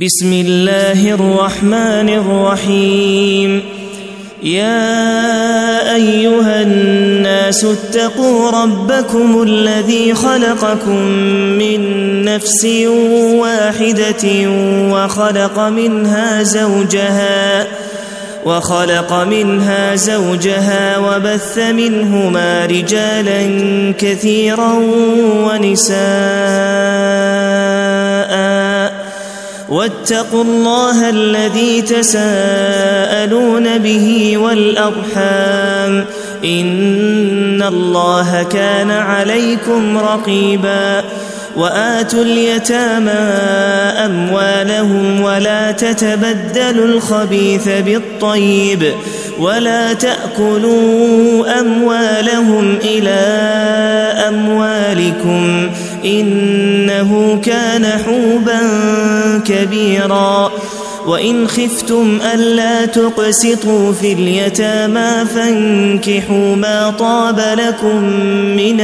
بسم الله الرحمن الرحيم. يا أيها الناس اتقوا ربكم الذي خلقكم من نفس واحدة وخلق منها زوجها وبث منهما رجالا كثيرا ونساء واتقوا الله الذي تساءلون به والأرحام إن الله كان عليكم رقيبا. وآتوا اليتامى أموالهم ولا تتبدلوا الخبيث بالطيب ولا تأكلوا أموالهم إلى أموالكم إنه كان حوبا كبيرا. وإن خفتم ألا تقسطوا في اليتامى فانكحوا ما طاب لكم من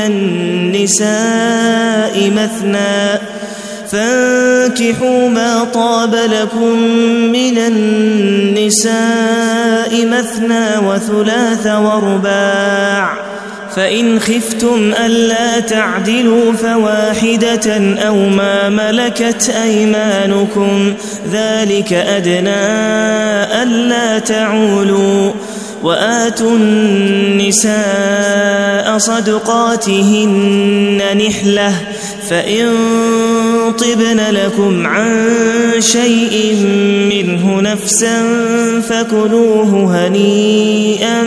النساء مثنى وثلاث ورباع، فإن خفتم ألا تعدلوا فواحدة أو ما ملكت أيمانكم ذلك أدنى ألا تعولوا. وآتوا النساء صدقاتهن نحلة، فإن طبن لكم عن شيء منه نفسا فكلوه هنيئا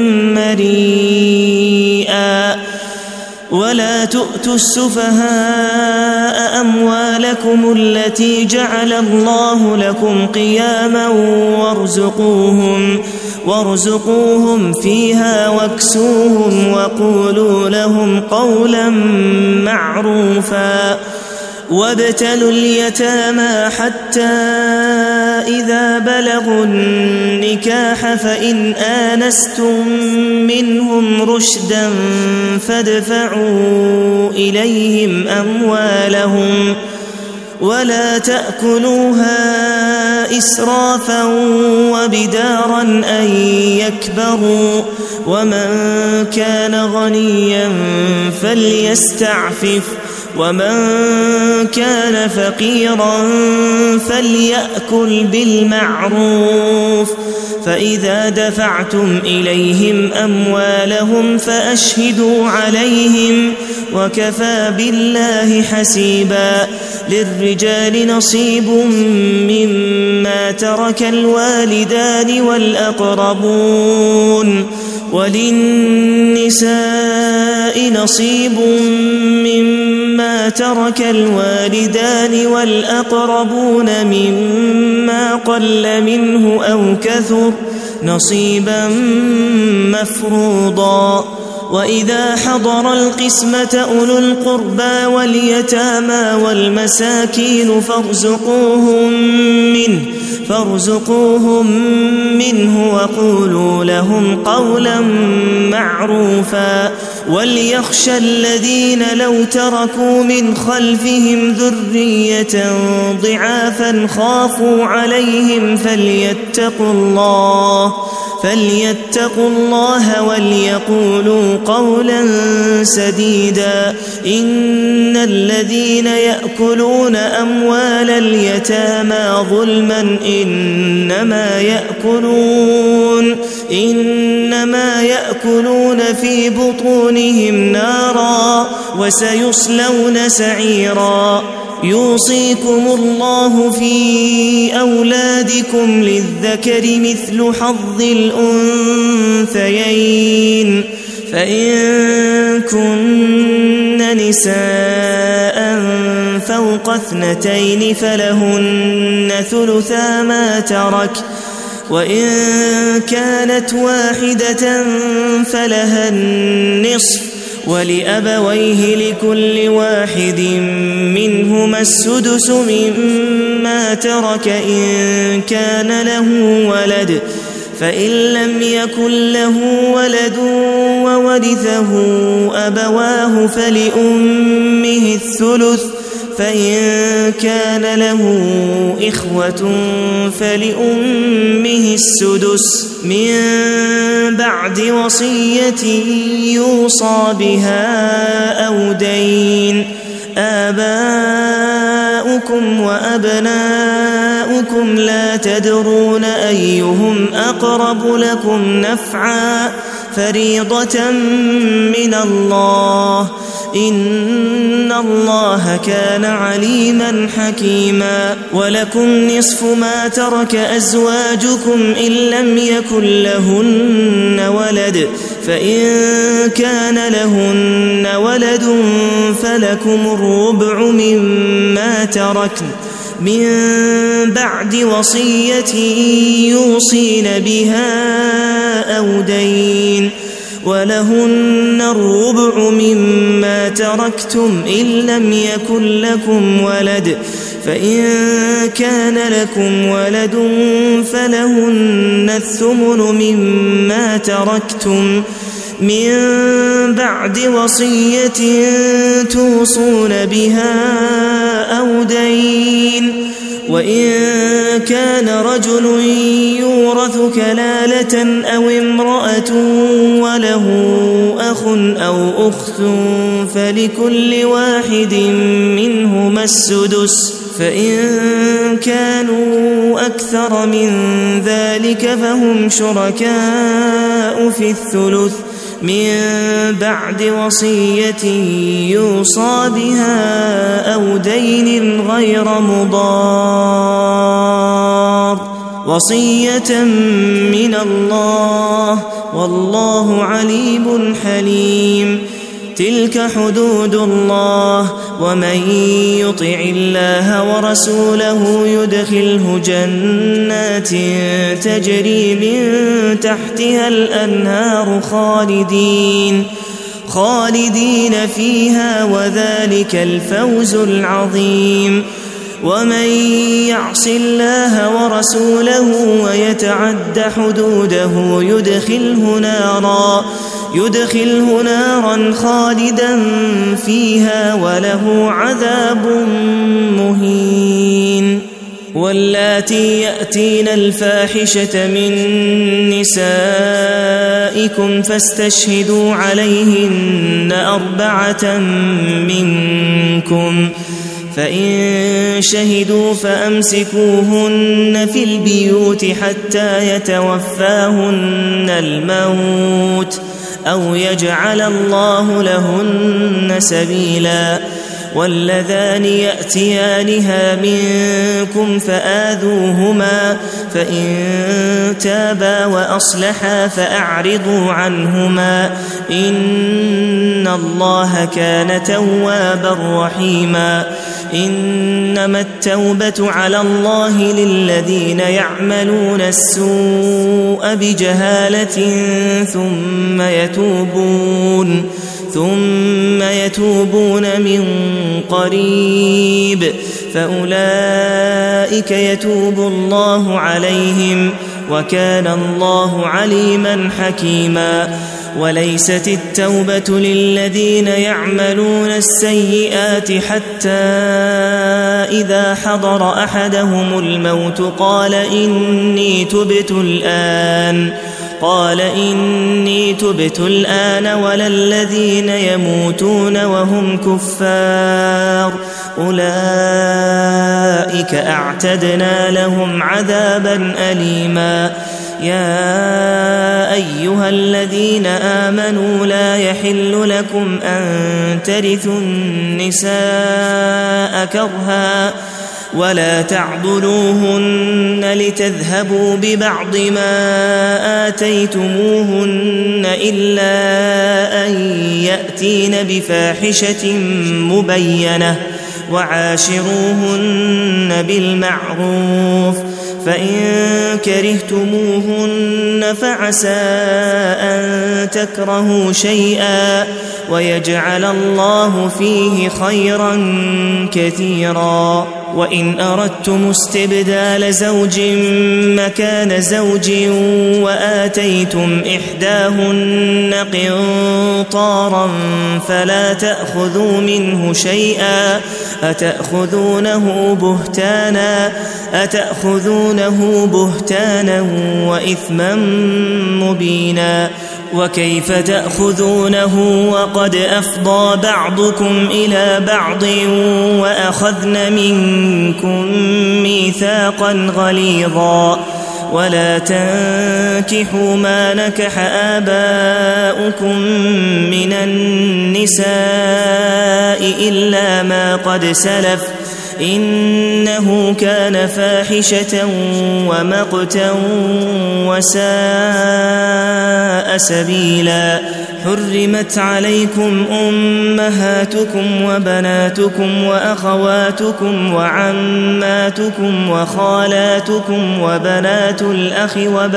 مريئا. ولا تؤتوا السفهاء أموالكم التي جعل الله لكم قياما وارزقوهم فيها واكسوهم وقولوا لهم قولا معروفا. وابتلوا اليتامى حتى إذا بلغوا النكاح فإن آنستم منهم رشدا فادفعوا إليهم أموالهم ولا تأكلوها إسرافا وبدارا أن يكبروا. ومن كان غنيا فليستعفف ومن كان فقيرا فليأكل بالمعروف. فإذا دفعتم إليهم أموالهم فأشهدوا عليهم وكفى بالله حسيبا. للرجال نصيب مما ترك الوالدان والأقربون وللنساء نصيب مما ترك الوالدان والأقربون مما قل منه أو كثر نصيبا مفروضا. وإذا حضر القسمة أولو القربى واليتامى والمساكين فارزقوهم منه وقولوا لهم قولا معروفا. وليخشى الذين لو تركوا من خلفهم ذرية ضعافا خافوا عليهم فليتقوا الله وليقولوا قولا سديدا. إن الذين يأكلون أموال اليتامى ظلما إنما يأكلون في بطونهم نارا وسيصلون سعيرا. يوصيكم الله في أولادكم للذكر مثل حظ الأنثيين، فإن كن نساء فوق 2 فلهن ثلثا ما ترك، وإن كانت واحدة فلها النصف، ولأبويه لكل واحد منهما السدس مما ترك إن كان له ولد، فإن لم يكن له ولد وورثه أبواه فلأمه الثلث، فإن كان له إخوة فلأمه السدس من بعد وصية يوصى بها أو دين. آباؤكم وأبناؤكم لا تدرون أيهم أقرب لكم نفعا فريضة من الله إن الله كان عليما حكيما. ولكم نصف ما ترك أزواجكم إن لم يكن لهن ولد فإن كان لهن ولد فلكم الربع مما تركن من بعد وصية يوصين بها أو دين. ولهن الربع مما تركتم إن لم يكن لكم ولد فإن كان لكم ولد فلهن الثمن مما تركتم من بعد وصية توصون بها أو دين. وإن كان رجل يورث كلالة أو امرأة وله أخ أو أخت فلكل واحد منهما السدس فإن كانوا أكثر من ذلك فهم شركاء في الثلث من بعد وصية يوصى بها أو دين غير مضار وصية من الله والله عليم حليم. تلك حدود الله ومن يطع الله ورسوله يدخله جنات تجري من تحتها الأنهار خالدين فيها وذلك الفوز العظيم. ومن يعص الله ورسوله ويتعد حدوده يدخله نارا خالدا فيها وله عذاب مهين. واللاتي يأتين الفاحشة من نسائكم فاستشهدوا عليهن 4 منكم فإن شهدوا فأمسكوهن في البيوت حتى يتوفاهن الموت أو يجعل الله لهن سبيلا. واللذان يأتيانها منكم فآذوهما فإن تابا وأصلحا فأعرضوا عنهما إن الله كان توابا رحيما. إنما التوبة على الله للذين يعملون السوء بجهالة ثم يتوبون من قريب فأولئك يتوب الله عليهم وكان الله عليما حكيما. وليست التوبة للذين يعملون السيئات حتى إذا حضر أحدهم الموت قال إني تبت الآن ولا الذين يموتون وهم كفار أولئك أعتدنا لهم عذابا أليما. يا أيها الذين آمنوا لا يحل لكم أن ترثوا النساء كرها ولا تعضلوهن لتذهبوا ببعض ما آتيتموهن إلا أن يأتين بفاحشة مبينة وعاشروهن بالمعروف فإن كرهتموهن فعسى أن تكرهوا شيئا ويجعل الله فيه خيرا كثيرا. وإن أردتم استبدال زوج مكان زوج وآتيتم إحداهن قنطارا فلا تأخذوا منه شيئا أتأخذونه بهتانا وإثما مبينا وكيف تأخذونه وقد أفضى بعضكم إلى بعض وأخذن منكم ميثاقا غليظا ولا تنكحوا ما نكح آباؤكم من النساء إلا ما قد سلف إنه كان فاحشة ومقتا وساء سبيلا حرمت عليكم أمهاتكم وبناتكم وأخواتكم وعماتكم وخالاتكم وبنات الأخ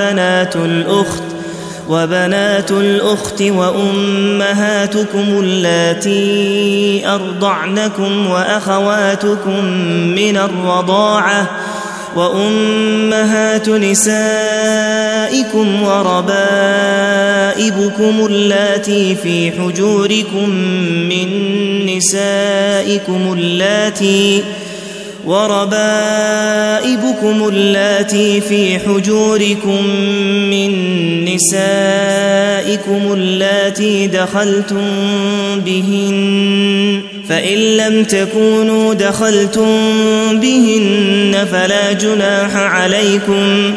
وبنات الأخت وأمهاتكم اللاتي أرضعنكم وأخواتكم من الرضاعة وأمهات نسائكم وربائبكم اللاتي في حجوركم من نسائكم اللاتي دخلتم بهن فإن لم تكونوا دخلتم بهن فلا جناح عليكم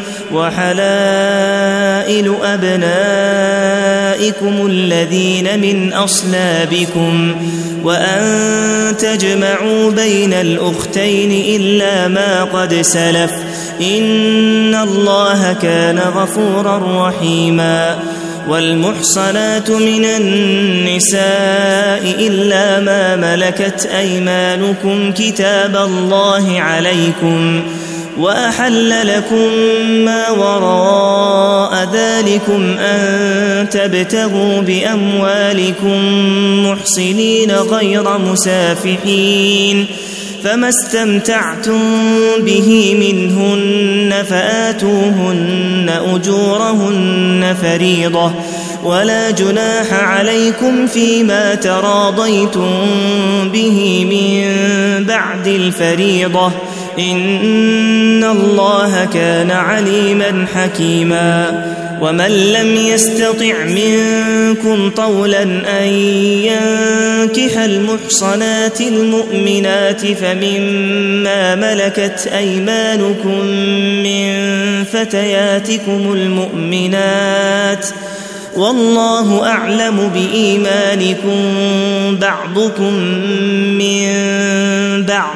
وحلائل أبنائكم الذين من أصلابكم وأن تجمعوا بين الأختين إلا ما قد سلف إن الله كان غفورا رحيما والمحصنات من النساء إلا ما ملكت أيمانكم كتاب الله عليكم وأحل لكم ما وراء ذلكم أن تبتغوا بأموالكم محصنين غير مسافحين فما استمتعتم به منهن فآتوهن أجورهن فريضة ولا جناح عليكم فيما تراضيتم به من بعد الفريضة إن الله كان عليما حكيما ومن لم يستطع منكم طولا أن ينكح المحصنات المؤمنات فمما ملكت أيمانكم من فتياتكم المؤمنات والله أعلم بإيمانكم بعضكم من بعض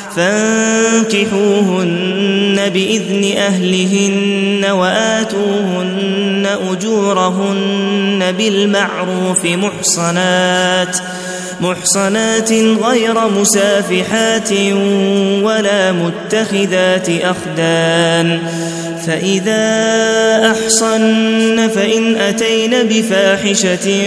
فانكحوهن بإذن أهلهن وآتوهن أجورهن بالمعروف محصنات غير مسافحات ولا متخذات أخدان فإذا أحصن فإن أتين بفاحشة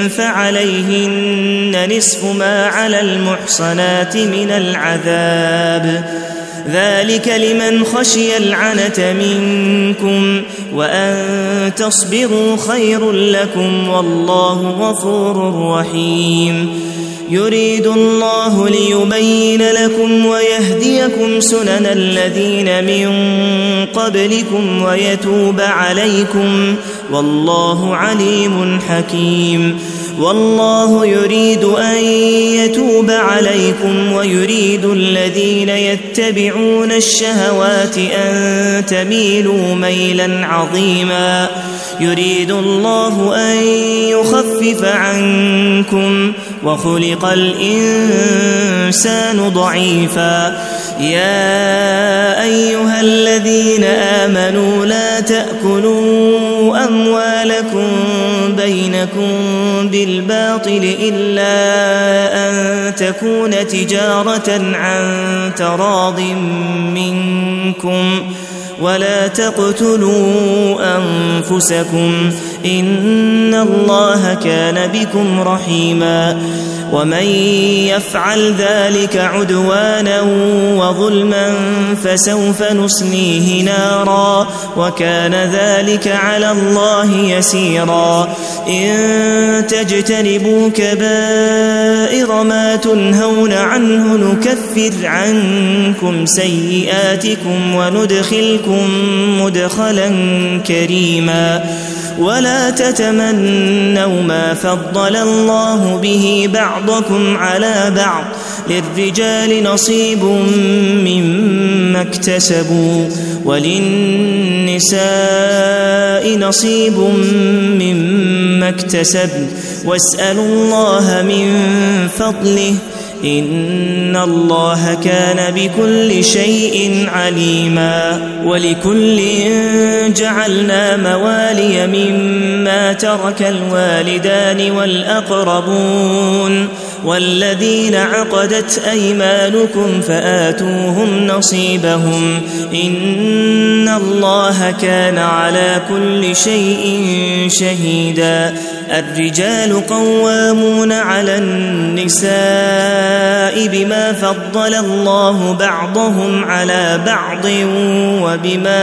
فعليهن نصف ما على المحصنات من العذاب ذلك لمن خشي العنة منكم وأن تصبروا خير لكم والله غفور رحيم يريد الله ليبين لكم ويهديكم سنن الذين من قبلكم ويتوب عليكم والله عليم حكيم والله يريد أن يتوب عليكم ويريد الذين يتبعون الشهوات أن تميلوا ميلا عظيما يريد الله أن يخفف عنكم وخلق الإنسان ضعيفا يا أيها الذين آمنوا لا تأكلوا أموالكم بينكم بالباطل إلا أن تكون تجارة عن تراض منكم ولا تقتلوا أنفسكم إن الله كان بكم رحيما ومن يفعل ذلك عدوانا وظلما فسوف نصليه نارا وكان ذلك على الله يسيرا إن تجتنبوا كبائر ما تنهون عنه نكفر عنكم سيئاتكم وندخلكم مدخلا كريما ولا تتمنوا ما فضل الله به بعضكم على بعض للرجال نصيب مما اكتسبوا وللنساء نصيب مما اكتسبن واسألوا الله من فضله إن الله كان بكل شيء عليما ولكل جعلنا موالي مما ترك الوالدان والأقربون والذين عقدت أيمانكم فآتوهم نصيبهم إن الله كان على كل شيء شهيدا الرجال قوامون على النساء بما فضل الله بعضهم على بعض وبما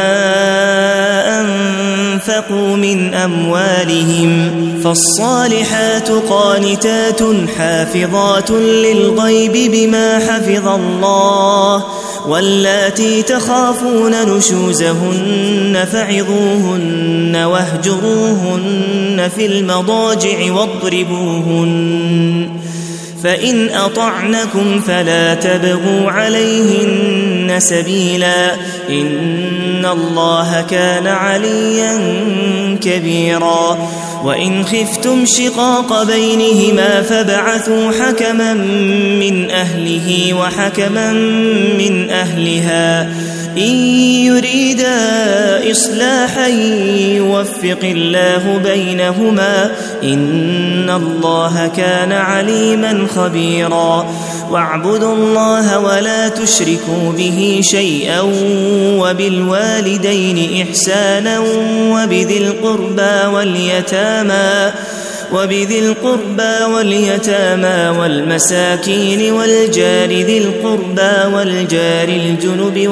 أنفقوا من أموالهم فالصالحات قانتات حافظات للغيب بما حفظ الله واللاتي تخافون نشوزهن فعظوهن واهجروهن في المضاجع واضربوهن فإن أطعنكم فلا تبغوا عليهن سبيلا إن الله كان عليا كبيرا وإن خفتم شقاق بينهما فابعثوا حكما من أهله وحكما من أهلها إن يريدا إصلاحا يوفق الله بينهما إن الله كان عليما خبيرا واعبدوا الله ولا تشركوا به شيئا وبالوالدين إحسانا وبذي القربى واليتامى والمساكين والجار ذي القربى والجار الجنب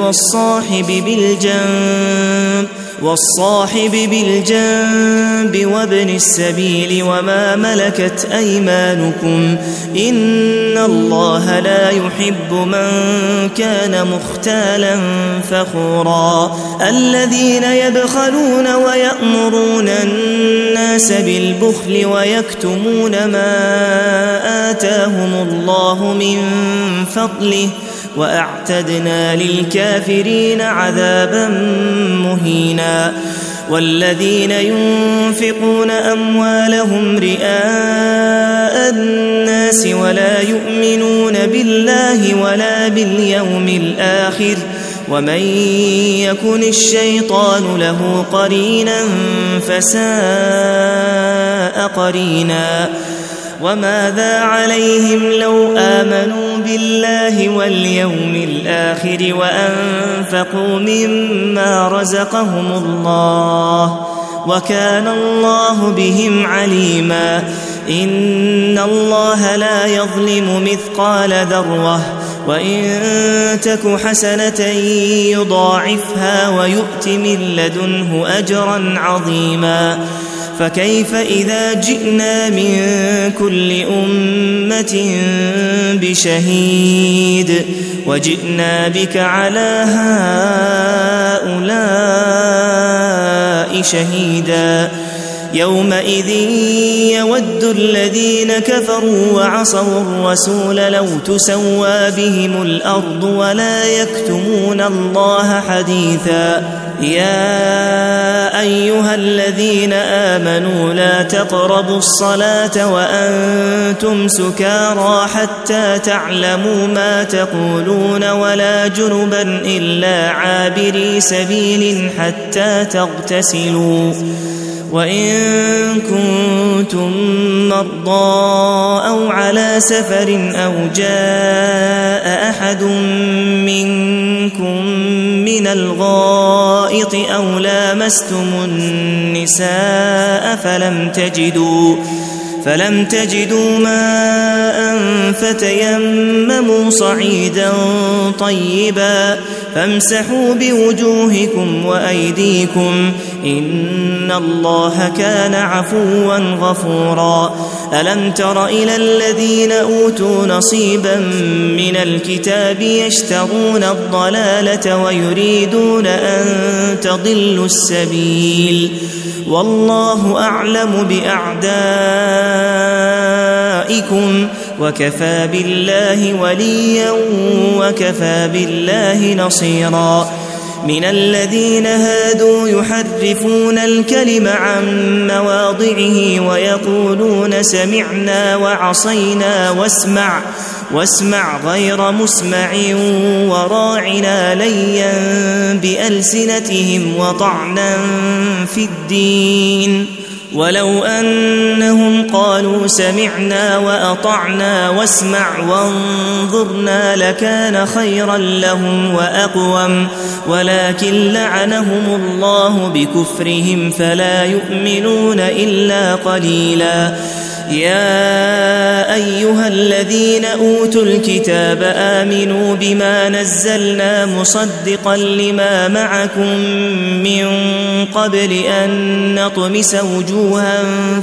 والصاحب بالجنب وابن السبيل وما ملكت أيمانكم إن الله لا يحب من كان مختالا فخورا الذين يبخلون ويأمرون الناس بالبخل ويكتمون ما آتاهم الله من فضله وأعتدنا للكافرين عذابا مهينا والذين ينفقون أموالهم رئاء الناس ولا يؤمنون بالله ولا باليوم الآخر ومن يكن الشيطان له قرينا فساء قرينا وماذا عليهم لو آمنوا بالله واليوم الآخر وأنفقوا مما رزقهم الله وكان الله بهم عليما إن الله لا يظلم مثقال ذرة وإن تك حسنة يضاعفها ويؤت من لدنه أجرا عظيما فكيف إذا جئنا من كل أمة بشهيد وجئنا بك على هؤلاء شهيدا يومئذ يود الذين كفروا وعصوا الرسول لو تسوى بهم الأرض ولا يكتمون الله حديثا يا أيها الذين آمنوا لا تقربوا الصلاة وأنتم سكارى حتى تعلموا ما تقولون ولا جنبا إلا عابري سبيل حتى تغتسلوا وإن كنتم مرضى أو على سفر أو جاء أحد منكم من الغائط أو لامستم النساء فلم تجدوا ماء فتيمموا صعيدا طيبا فامسحوا بوجوهكم وأيديكم إن الله كان عفوا غفورا ألم تر إلى الذين أوتوا نصيبا من الكتاب يشترون الضلالة ويريدون أن تضلوا السبيل والله أعلم بأعدائكم وكفى بالله وليا وكفى بالله نصيرا من الذين هادوا يحرفون الكلم عن مواضعه ويقولون سمعنا وعصينا واسمع غير مسمع وراعنا ليا بألسنتهم وطعنا في الدين ولو أنهم قالوا سمعنا وأطعنا واسمع وانظرنا لكان خيرا لهم وأقوم ولكن لعنهم الله بكفرهم فلا يؤمنون إلا قليلا يا أيها الذين أوتوا الكتاب آمنوا بما نزلنا مصدقا لما معكم من قبل أن نطمس وجوها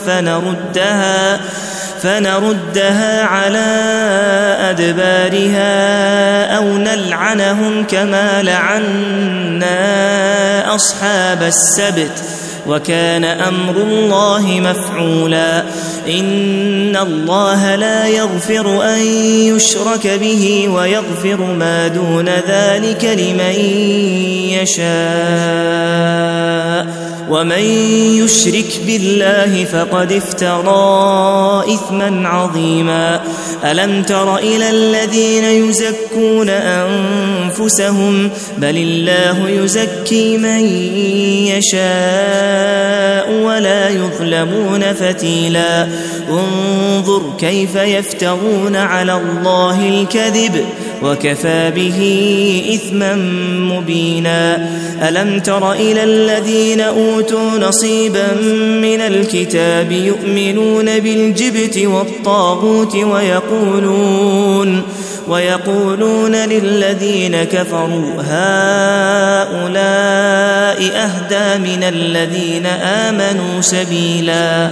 فنردها على أدبارها أو نلعنهم كما لعنا أصحاب السبت وكان أمر الله مفعولا إن الله لا يغفر أن يشرك به ويغفر ما دون ذلك لمن يشاء ومن يشرك بالله فقد افترى إثما عظيما ألم تر إلى الذين يزكون أنفسهم بل الله يزكي من يشاء ولا يظلمون فتيلا انظر كيف يفترون على الله الكذب وكفى به إثما مبينا ألم تر إلى الذين أوتوا نصيبا من الكتاب يؤمنون بالجبت والطاغوت ويقولون للذين كفروا هؤلاء أهدى من الذين آمنوا سبيلا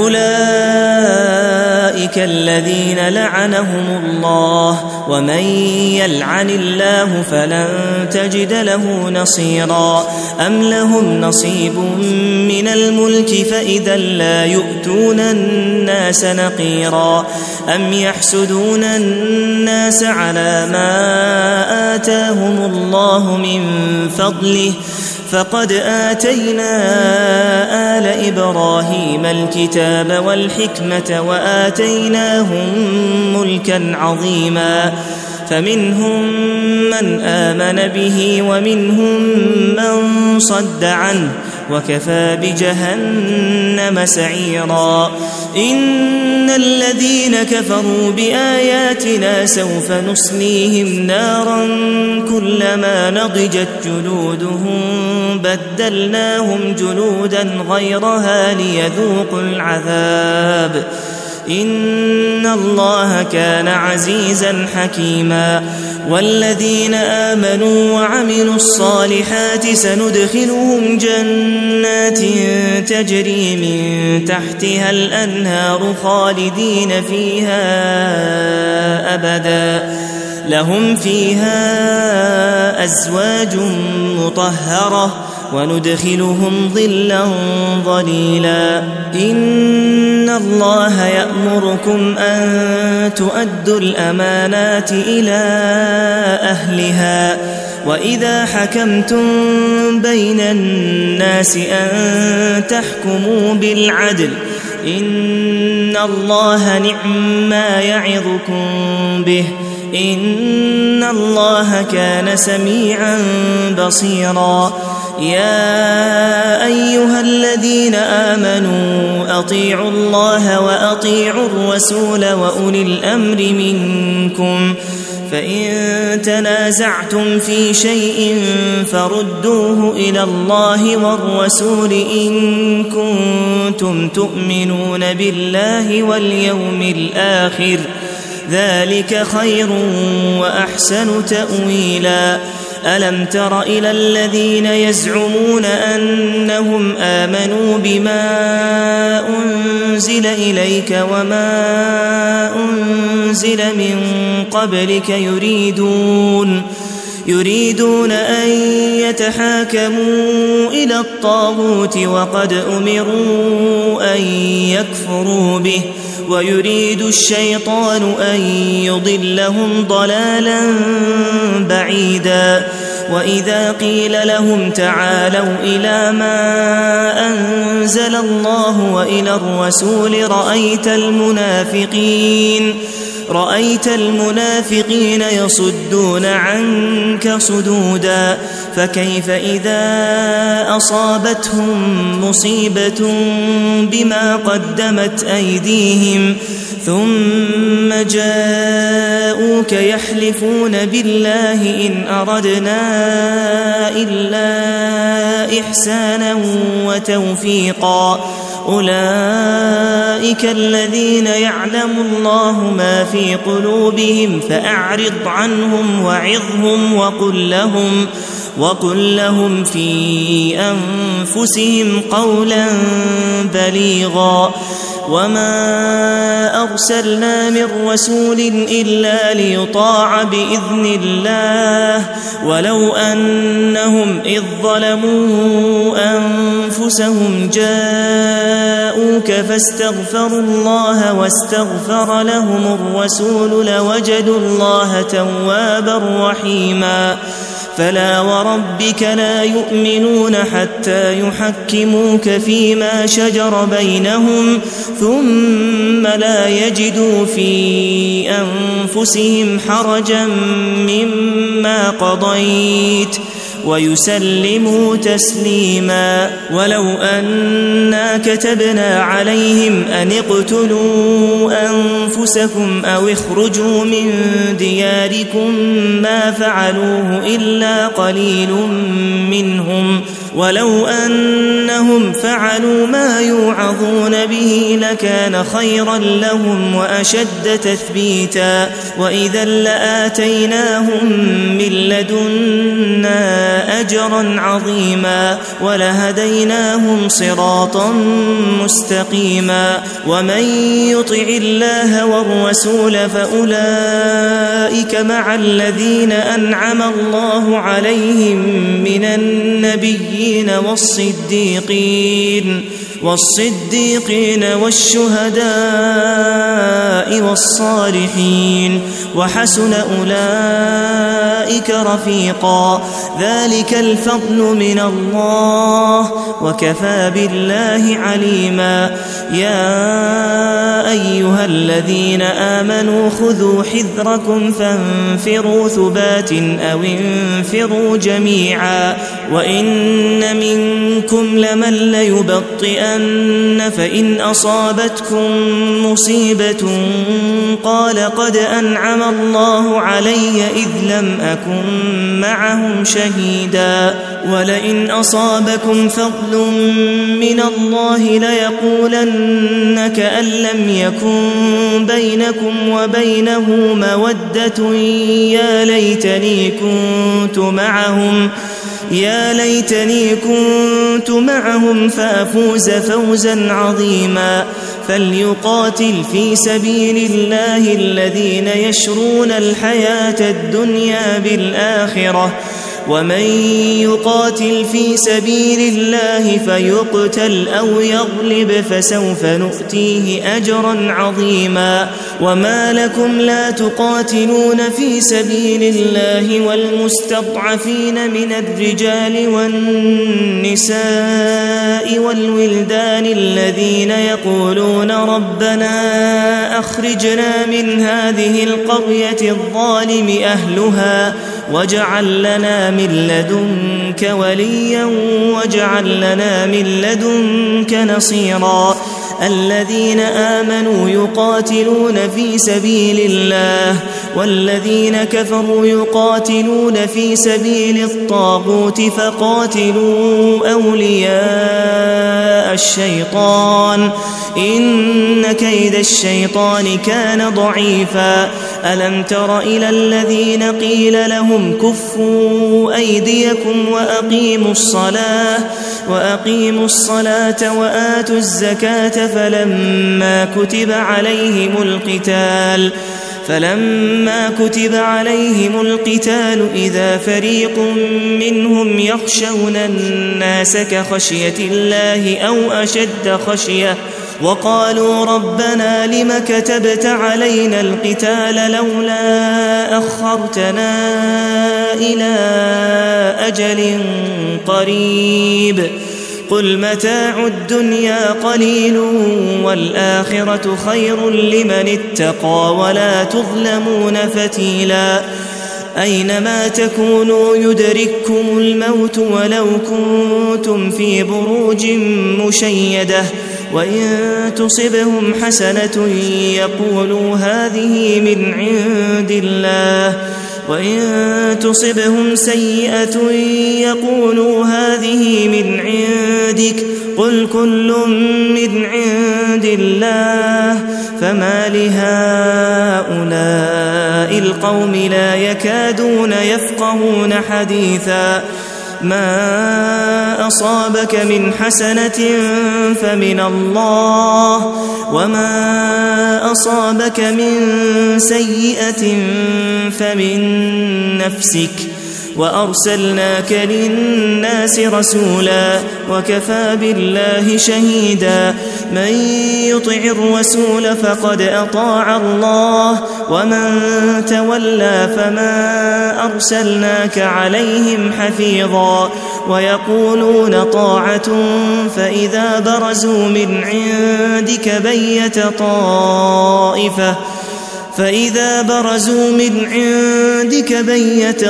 أولئك الذين لعنهم الله ومن يلعن الله فلن تجد له نصيرا أم لهم نصيب من الملك فإذا لا يؤتون الناس نقيرا أم يحسدون الناس على ما آتاهم الله من فضله فقد آتينا آل إبراهيم الكتاب والحكمة وآتيناهم ملكا عظيما فمنهم من آمن به ومنهم من صد عنه وكفى بجهنم سعيرا إن الذين كفروا بآياتنا سوف نصليهم نارا كلما نضجت جلودهم بدلناهم جلودا غيرها ليذوقوا العذاب إن الله كان عزيزا حكيما والذين آمنوا وعملوا الصالحات سندخلهم جنات تجري من تحتها الأنهار خالدين فيها أبدا لهم فيها أزواج مطهرة وندخلهم ظلا ظليلا إن الله يأمركم أن تؤدوا الأمانات إلى أهلها وإذا حكمتم بين الناس أن تحكموا بالعدل إن الله نعم ما يعظكم به إن الله كان سميعا بصيرا يا أيها الذين آمنوا أطيعوا الله وأطيعوا الرسول وأولي الأمر منكم فإن تنازعتم في شيء فردوه إلى الله والرسول إن كنتم تؤمنون بالله واليوم الآخر ذلك خير وأحسن تأويلا ألم تر إلى الذين يزعمون أنهم آمنوا بما أنزل إليك وما أنزل من قبلك يريدون أن يتحاكموا إلى الطاغوت وقد أمروا أن يكفروا به ويريد الشيطان أن يضلهم ضلالا بعيدا وإذا قيل لهم تعالوا إلى ما أنزل الله وإلى الرسول رأيت المنافقين يصدون عنك صدودا فكيف إذا أصابتهم مصيبة بما قدمت أيديهم ثم جاءوك يحلفون بالله إن أردنا إلا إحسانا وتوفيقا أولئك الذين يعلم الله ما في قلوبهم فأعرض عنهم وعظهم وقل لهم في أنفسهم قولا بليغا وما أرسلنا من رسول إلا ليطاع بإذن الله ولو أنهم إذ ظلموا أنفسهم جاءوك فاستغفروا الله واستغفر لهم الرسول لوجدوا الله توابا رحيما فلا وربك لا يؤمنون حتى يحكموك فيما شجر بينهم ثم لا يجدوا في أنفسهم حرجا مما قضيت ويسلموا تسليما ولو أنا كتبنا عليهم أن اقتلوا أنفسكم أو اخرجوا من دياركم ما فعلوه إلا قليل منهم ولو أنهم فعلوا ما يوعظون به لكان خيرا لهم وأشد تثبيتا وإذا لآتيناهم من لدنا أجرا عظيما ولهديناهم صراطا مستقيما ومن يطع الله والرسول فأولئك مع الذين أنعم الله عليهم من النبيين والصديقين والشهداء والصالحين وحسن أولئك رفيقا ذلك الفضل من الله وكفى بالله عليما يا أيها الذين آمنوا خذوا حذركم فانفروا ثبات أو انفروا جميعا وإن منكم لمن ليبطئن فإن أصابتكم مصيبة قال قد أنعم الله علي إذ لم أكن معهم شهيدا ولئن أصابكم فضل من الله ليقولن كأن لم يكن بينكم وبينه مودة يا ليتني كنت معهم فأفوز فوزا عظيما فليقاتل في سبيل الله الذين يشرون الحياة الدنيا بالآخرة ومن يقاتل في سبيل الله فيقتل أو يغلب فسوف نؤتيه أجرا عظيما وما لكم لا تقاتلون في سبيل الله والمستضعفين من الرجال والنساء والولدان الذين يقولون ربنا أخرجنا من هذه القرية الظالم أهلها واجعل لنا من لدنك وليا واجعل لنا من لدنك نصيرا الذين آمنوا يقاتلون في سبيل الله والذين كفروا يقاتلون في سبيل الطاغوت فقاتلوا أولياء الشيطان إن كيد الشيطان كان ضعيفا ألم تر إلى الذين قيل لهم كفوا أيديكم وأقيموا الصلاة وآتوا الزكاة فلما كتب عليهم القتال إذا فريق منهم يخشون الناس كخشية الله أو أشد خشية وقالوا ربنا لم كتبت علينا القتال لولا أخرتنا إلى أجل قريب قل متاع الدنيا قليل والآخرة خير لمن اتقى ولا تظلمون فتيلا أينما تكونوا يدرككم الموت ولو كنتم في بروج مشيدة وإن تصبهم حسنة يقولوا هذه من عند الله وإن تصبهم سيئة يقولوا هذه من عندك قل كل من عند الله فما لهؤلاء القوم لا يكادون يفقهون حديثا ما أصابك من حسنة فمن الله وما أصابك من سيئة فمن نفسك وأرسلناك للناس رسولا وكفى بالله شهيدا من يطع الرسول فقد أطاع الله ومن تولى فما أرسلناك عليهم حفيظا ويقولون طاعة فإذا برزوا من عندك بيت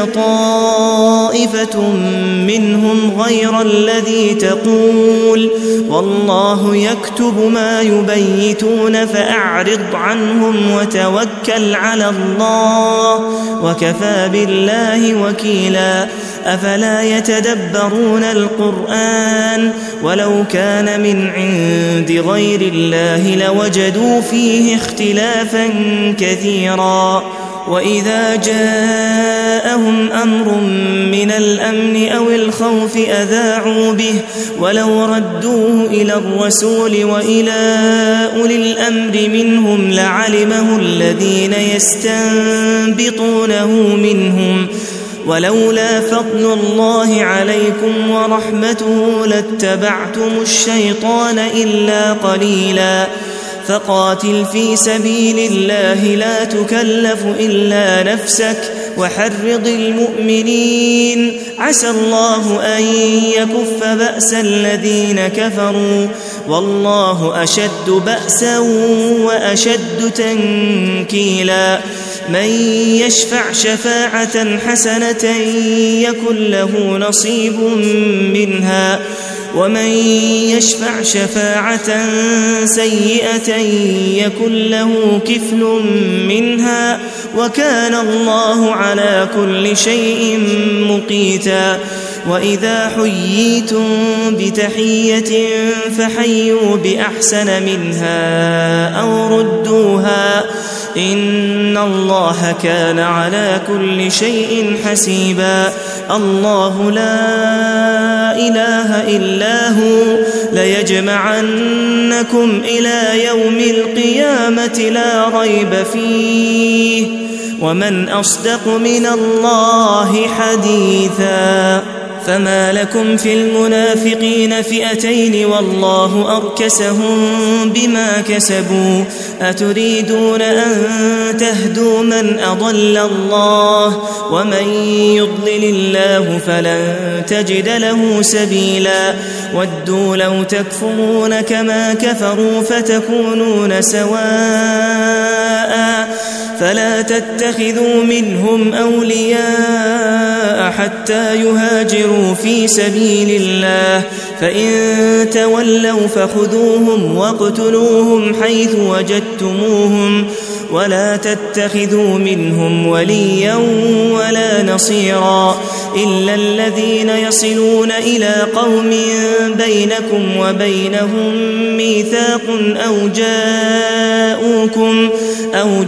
طائفة منهم غير الذي تقول والله يكتب ما يبيتون فأعرض عنهم وتوكل على الله وكفى بالله وكيلا أفلا يتدبرون القرآن ولو كان من عند غير الله لوجدوا فيه اختلافا كثيرا وإذا جاءهم أمر من الأمن أو الخوف أذاعوا به ولو ردوه إلى الرسول وإلى أولي الأمر منهم لعلمه الذين يستنبطونه منهم ولولا فضل الله عليكم ورحمته لاتبعتم الشيطان إلا قليلا فقاتل في سبيل الله لا تكلف إلا نفسك وحرض المؤمنين عسى الله أن يكف بأس الذين كفروا والله أشد بأسا وأشد تنكيلا من يشفع شفاعة حسنة يكن له نصيب منها ومن يشفع شفاعة سيئة يكن له كفل منها وكان الله على كل شيء مقيتا وإذا حييتم بتحية فحيوا بأحسن منها أو ردوها إن الله كان على كل شيء حسيبا الله لا إله إلا هو ليجمعنكم إلى يوم القيامة لا ريب فيه ومن أصدق من الله حديثا فما لكم في المنافقين فئتين والله أركسهم بما كسبوا أتريدون أن تهدوا من أضل الله ومن يضلل الله فلن تجد له سبيلا ودوا لو تكفرون كما كفروا فتكونون سواء فلا تتخذوا منهم أولياء حتى يهاجروا في سبيل الله، فإن تولوا فخذوهم واقتلوهم حيث وجدتموهم، ولا تتخذوا منهم وليا ولا نصيرا إلا الذين يصلون إلى قوم بينكم وبينهم ميثاق أو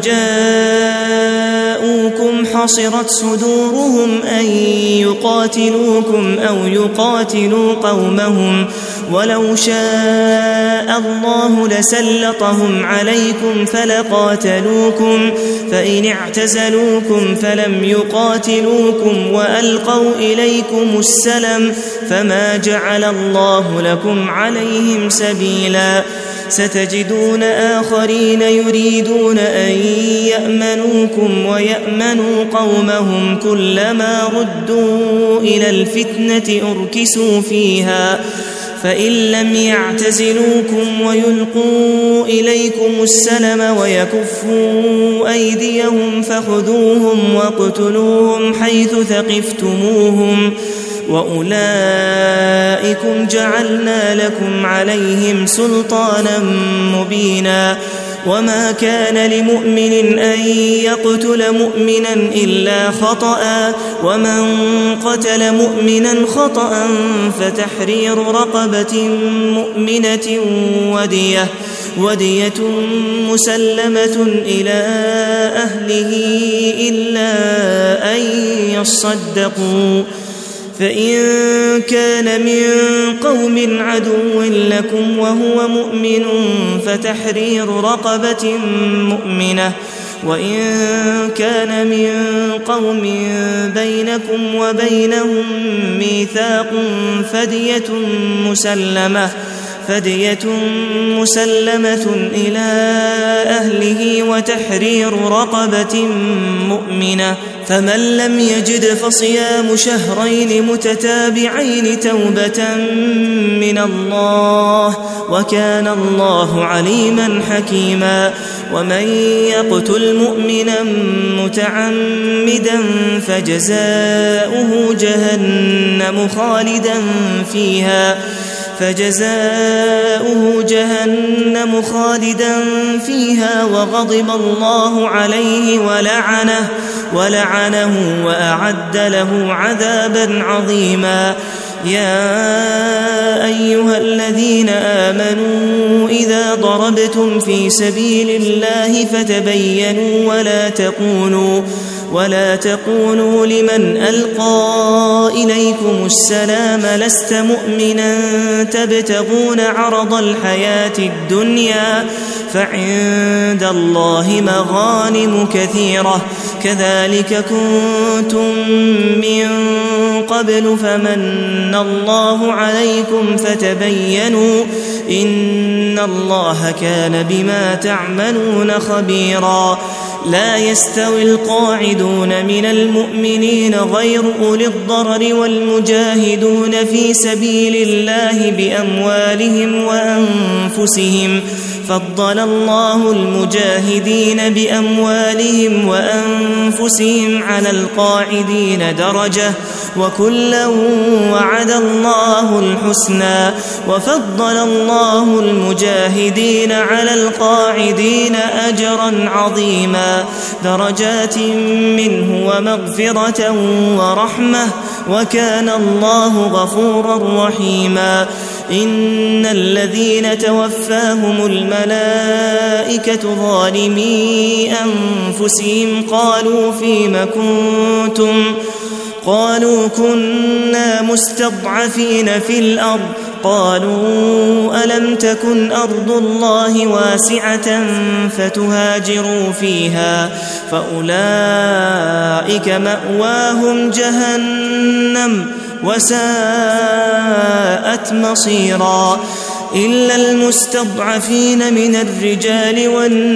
جاءوكم حصرت صدورهم أن يقاتلوكم أو يقاتلوا قومهم، ولو شاء الله لسلطهم عليكم فلقاتلوكم، فإن اعتزلوكم فلم يقاتلوكم وألقوا إليكم السلم فما جعل الله لكم عليهم سبيلا. ستجدون آخرين يريدون أن يأمنوكم ويأمنوا قومهم، كلما ردوا إلى الفتنة أركسوا فيها، فإن لم يعتزلوكم ويلقوا إليكم السلم ويكفوا أيديهم فخذوهم واقتلوهم حيث ثقفتموهم، وأولئكم جعلنا لكم عليهم سلطانا مبينا. وما كان لمؤمن أن يقتل مؤمنا إلا خطأ، ومن قتل مؤمنا خطأ فتحرير رقبة مؤمنة ودية مسلمة إلى أهله إلا أن يصدقوا، فإن كان من قوم عدو لكم وهو مؤمن فتحرير رقبة مؤمنة، وإن كان من قوم بينكم وبينهم ميثاق فدية مسلمة إلى أهله وتحرير رقبة مؤمنة، فمن لم يجد فصيام شهرين متتابعين توبة من الله، وكان الله عليما حكيما. ومن يقتل مؤمنا متعمدا فجزاؤه جهنم خالدا فيها وغضب الله عليه ولعنه وأعد له عذابا عظيما. يا أيها الذين آمنوا إذا ضربتم في سبيل الله فتبينوا ولا تقولوا لمن ألقى إليكم السلام لست مؤمنا تبتغون عرض الحياة الدنيا فعند الله مغانم كثيرة كذلك كنتم من قبل فمن الله عليكم فتبينوا إن الله كان بما تعملون خبيرا. لا يستوي القاعدون من المؤمنين غير أولي الضرر والمجاهدون في سبيل الله بأموالهم وأنفسهم فضل الله المجاهدين بأموالهم وأنفسهم على القاعدين درجة وكلا وعد الله الحسنى وفضل الله المجاهدين على القاعدين أجرا عظيما درجات منه ومغفرة ورحمة وكان الله غفورا رحيما. إن الذين توفاهم الملائكة ظالمي أنفسهم قالوا فيم كنتم قالوا كنا مستضعفين في الأرض قالوا ألم تكن أرض الله واسعة فتهاجروا فيها فأولئك مأواهم جهنم وساءت مصيرا. إلا المستضعفين من الرجال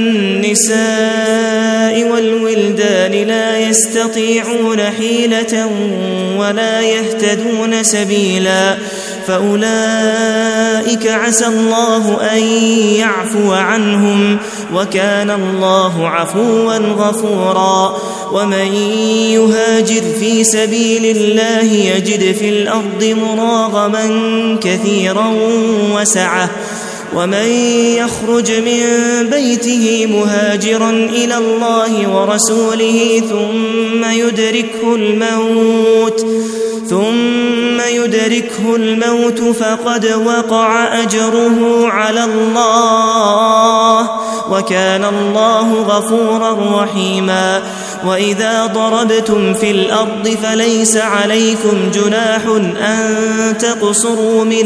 والنساء والولدان لا يستطيعون حيلة ولا يهتدون سبيلا فأولئك أولئك عسى الله أن يعفو عنهم وكان الله عفوا غفورا ومن يهاجر في سبيل الله يجد في الأرض مراغما كثيرا وسعة ومن يخرج من بيته مهاجرا إلى الله ورسوله ثم يدركه الموت فقد وقع أجره على الله وكان الله غفورا رحيما وإذا ضربتم في الأرض فليس عليكم جناح أن تقصروا من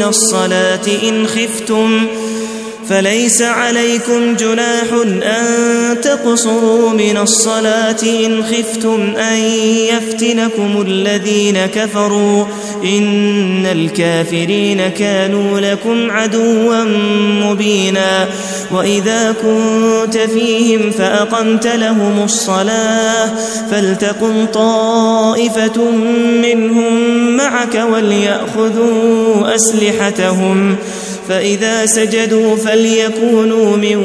الصلاة إن خفتم أن يفتنكم الذين كفروا إن الكافرين كانوا لكم عدوا مبينا وإذا كنت فيهم فأقمت لهم الصلاة فلتقم طائفة منهم معك وليأخذوا أسلحتهم فإذا سجدوا فليكونوا من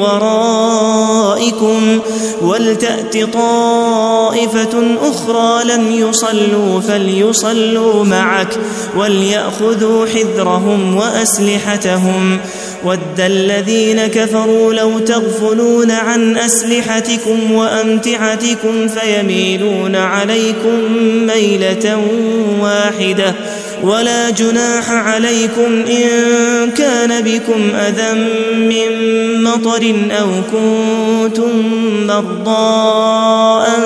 ورائكم ولتأت طائفة أخرى لم يصلوا فليصلوا معك وليأخذوا حذرهم وأسلحتهم ود الذين كفروا لو تغفلون عن أسلحتكم وأمتعتكم فيميلون عليكم ميلة واحدة ولا جناح عليكم إن كان بكم أذى من مطر أو كنتم مرضى أن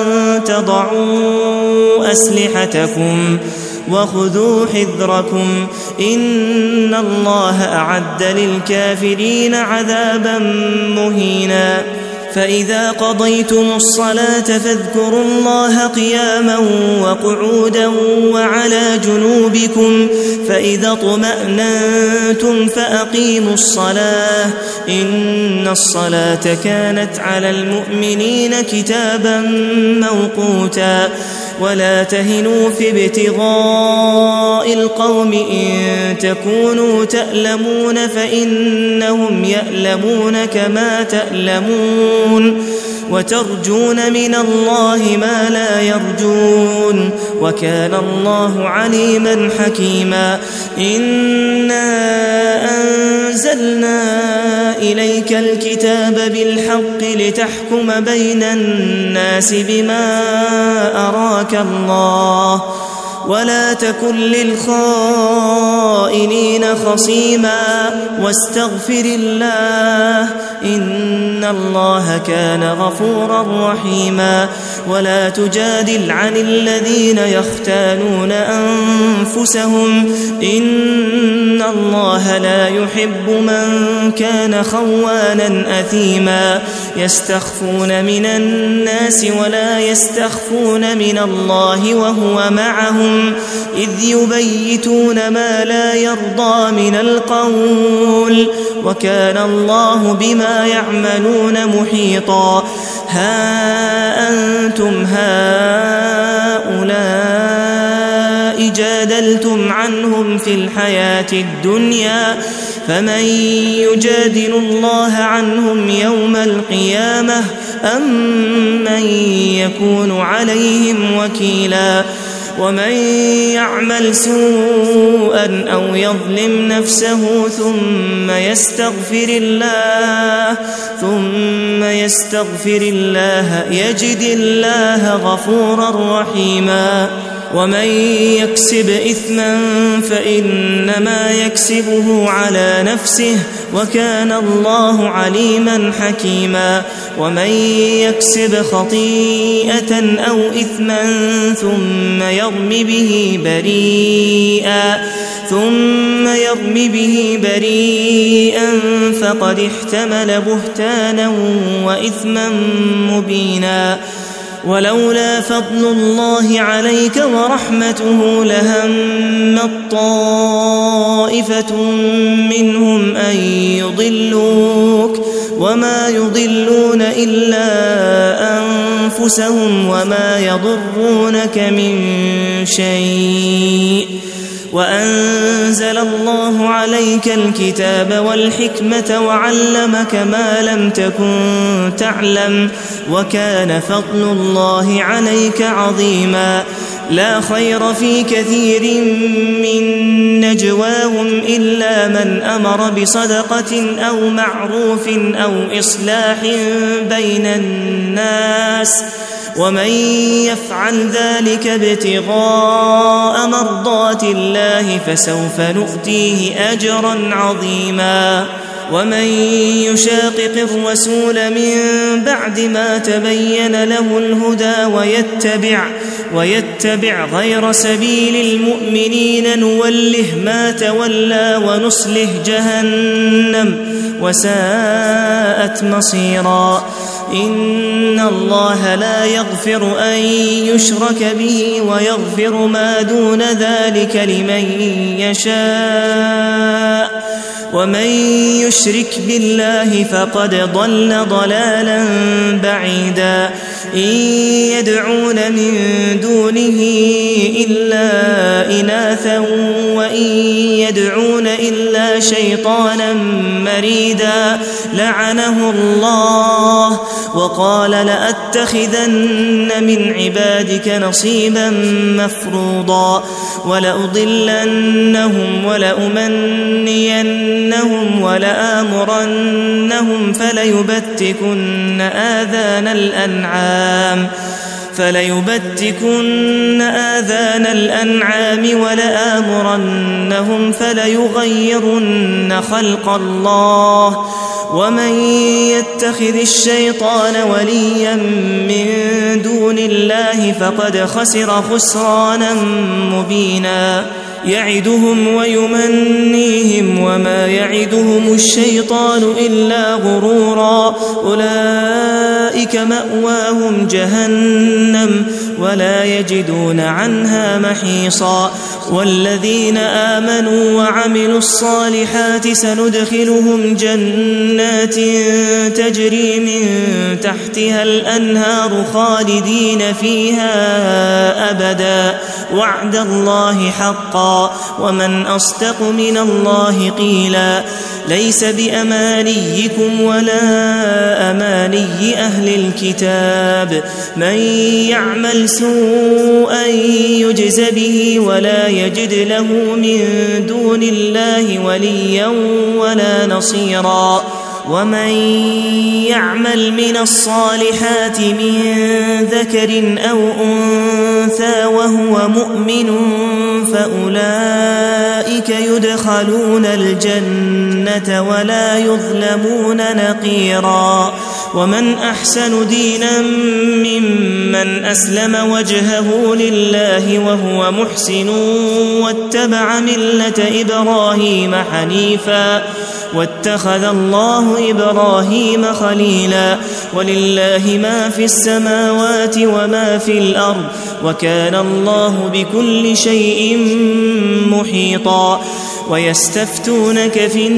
تضعوا أسلحتكم وخذوا حذركم إن الله أعد للكافرين عذابا مهينا فإذا قضيتم الصلاة فاذكروا الله قياما وقعودا وعلى جنوبكم فإذا اطمأننتم فأقيموا الصلاة إن الصلاة كانت على المؤمنين كتابا موقوتا ولا تهنوا في ابتغاء القوم إن تكونوا تألمون فإنهم يألمون كما تألمون وترجون من الله ما لا يرجون وكان الله عليما حكيما إنا أنزلنا إليك الكتاب بالحق لتحكم بين الناس بما أراك الله ولا تكن للخائنين خصيما واستغفر الله إن الله كان غفورا رحيما ولا تجادل عن الذين يختانون أنفسهم إن الله لا يحب من كان خوانا أثيما يستخفون من الناس ولا يستخفون من الله وهو معهم إذ يبيتون ما لا يرضى من القول وكان الله بما يعملون محيطا ها أنتم هؤلاء جادلتم عنهم في الحياة الدنيا فمن يجادل الله عنهم يوم القيامة أم من يكون عليهم وكيلا ومن يعمل سوءا أو يظلم نفسه ثم يستغفر الله يجد الله غفورا رحيما ومن يكسب إثما فإنما يكسبه على نفسه وكان الله عليما حكيما ومن يكسب خطيئة أو إثما ثم يرم به بريئا فقد احتمل بهتانا وإثما مبينا ولولا فضل الله عليك ورحمته لهمت طائفة منهم أن يضلوك وما يضلون إلا أنفسهم وما يضرونك من شيء وأنزل الله عليك الكتاب والحكمة وعلمك ما لم تكن تعلم وكان فضل الله عليك عظيما لا خير في كثير من نجواهم إلا من أمر بصدقة أو معروف أو إصلاح بين الناس ومن يفعل ذلك ابتغاء مرضات الله فسوف نؤتيه أجرا عظيما ومن يشاقق الرسول من بعد ما تبين له الهدى ويتبع غير سبيل المؤمنين نوله ما تولى ونصله جهنم وساءت مصيرا إن الله لا يغفر أن يشرك به ويغفر ما دون ذلك لمن يشاء ومن يشرك بالله فقد ضل ضلالا بعيدا إن يدعون من دونه إلا إناثا وإن يدعون إلا شيطانا مريدا لعنه الله وقال لأتخذن من عبادك نصيبا مفروضا ولأضلنهم ولأمنينهم ولآمرنهم فليبتكن آذان الأنعام ولآمرنهم فليغيرن خلق الله ومن يتخذ الشيطان وليا من دون الله فقد خسر خسرانا مبينا يعدهم ويمنيهم وما يعدهم الشيطان إلا غرورا أولئك مأواهم جهنم ولا يجدون عنها محيصا والذين آمنوا وعملوا الصالحات سندخلهم جنات تجري من تحتها الأنهار خالدين فيها أبدا وعد الله حقا ومن أصدق من الله قيلا ليس بأمانيكم ولا أماني أهل الكتاب من يعمل سوءا يجز به ولا يجد له من دون الله وليا ولا نصيرا ومن يعمل من الصالحات من ذكر أو أنثى وهو مؤمن فأولئك يدخلون الجنة ولا يظلمون نقيرا ومن أحسن دينا ممن أسلم وجهه لله وهو محسن واتبع ملة إبراهيم حنيفا واتخذ الله إبراهيم خليلا ولله ما في السماوات وما في الأرض وكان الله بكل شيء محيطا ويستفتونك في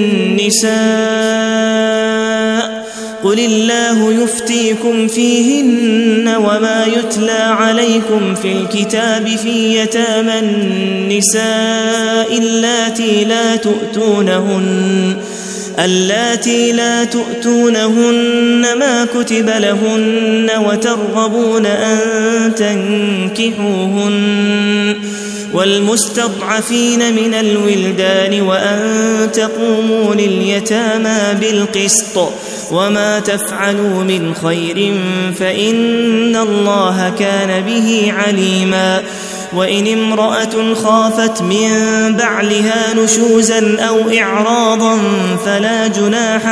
النساء قل الله يفتيكم فيهن وما يتلى عليكم في الكتاب في يتامى النساء اللاتي لا تؤتونهن ما كتب لهن وترغبون أن تنكحوهن والمستضعفين من الولدان وأن تقوموا لليتامى بالقسط وما تفعلوا من خير فإن الله كان به عليما وإن امرأة خافت من بعلها نشوزا أو إعراضا فلا جناح